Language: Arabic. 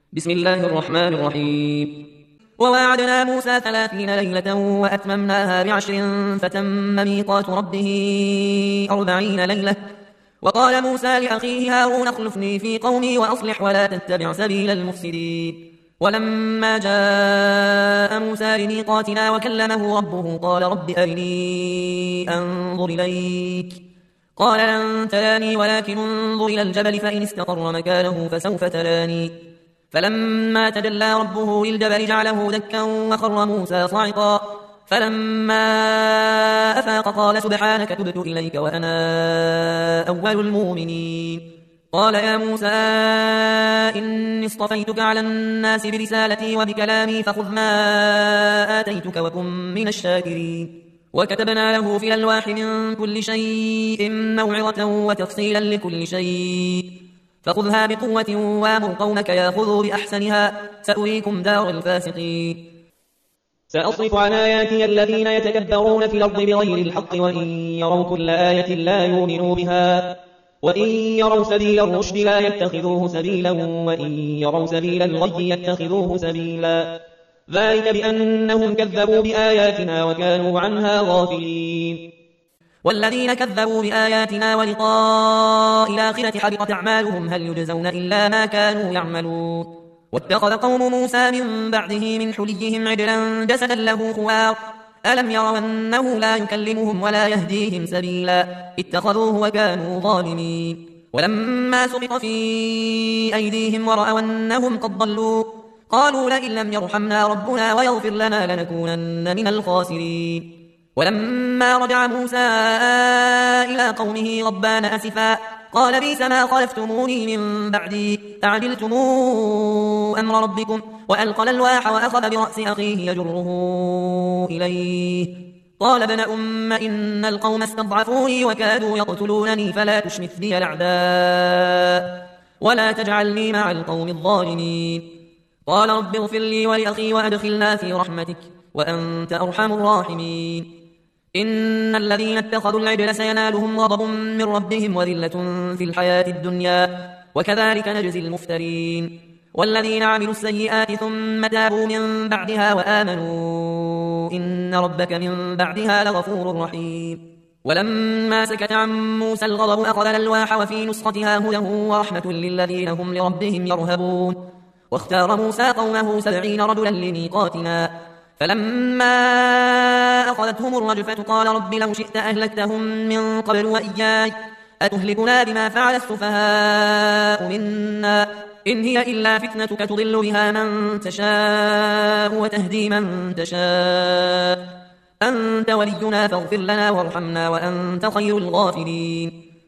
بسم الله الرحمن الرحيم. وواعدنا موسى 30 ليلة وأتممناها ب10 فتم ميقات ربه 40 ليلة. وقال موسى لأخيه هارون اخلفني في قومي وأصلح ولا تتبع سبيل المفسدين. ولما جاء موسى لميقاتنا وكلمه ربه قال رب أرني أنظر إليك. قال لن تراني ولكن انظر إلى الجبل فإن استقر مكانه فسوف تراني. فلما تجلى ربه للجبل جعله دكا وخر موسى صعقا. فلما أفاق قال سبحانك تبت إليك وأنا أول المؤمنين. قال يا موسى إني اصطفيتك على الناس برسالتي وبكلامي فخذ ما آتيتك وكن من الشاكرين. وكتبنا له في الألواح من كل شيء موعظة وتفصيلا لكل شيء فخذها بقوة وامر قومك ياخذوا بأحسنها سأريكم دار الفاسقين. سأصرف عن آياتي الذين يتكبرون في الأرض بغير الحق وإن يروا كل آية لا يؤمنوا بها وإن يروا سبيل الرشد لا يتخذوه سبيلا وإن يروا سبيل الغي يتخذوه سبيلا ذلك بأنهم كذبوا بآياتنا وكانوا عنها غافلين. والذين كذبوا بآياتنا ولقاء الآخرة حبطت أعمالهم هل يجزون إلا ما كانوا يعملون. واتخذ قوم موسى من بعده من حليهم عجلا جسدا له خوار ألم يروا أنه لا يكلمهم ولا يهديهم سبيلا اتخذوه وكانوا ظالمين. ولما سقط في أيديهم ورأوا أنهم قد ضلوا قالوا لئن لم يرحمنا ربنا ويغفر لنا لنكونن من الخاسرين. ولما رجع موسى إلى قومه غضبان أسفا قال بئس ما خلفتموني من بعدي أعجلتم أمر ربكم وألقى الألواح وأخذ برأس أخيه يجره إليه قال ابن أم إن القوم استضعفوني وكادوا يقتلونني فلا تشمت بي الأعداء ولا تجعلني مع القوم الظالمين. قال رب اغفر لي ولأخي وأدخلنا في رحمتك وأنت أرحم الراحمين. إن الذين اتخذوا العجل سينالهم غضب من ربهم وذلة في الحياة الدنيا وكذلك نجزي المفترين. والذين عملوا السيئات ثم تابوا من بعدها وآمنوا إن ربك من بعدها لغفور رحيم. ولما سكت عن موسى الغضب أخذ الألواح وفي نسختها هدى ورحمة للذين هم لربهم يرهبون. واختار موسى قومه 70 رجلا لميقاتنا فلما أخذتهم الرجفة قال رب لو شئت أهلكتهم من قبل وإياي أتهلكنا بما فعل السفهاء منا إن هي إلا فتنتك تضل بها من تشاء وتهدي من تشاء أنت ولينا فاغفر لنا وارحمنا وأنت خير الغافرين.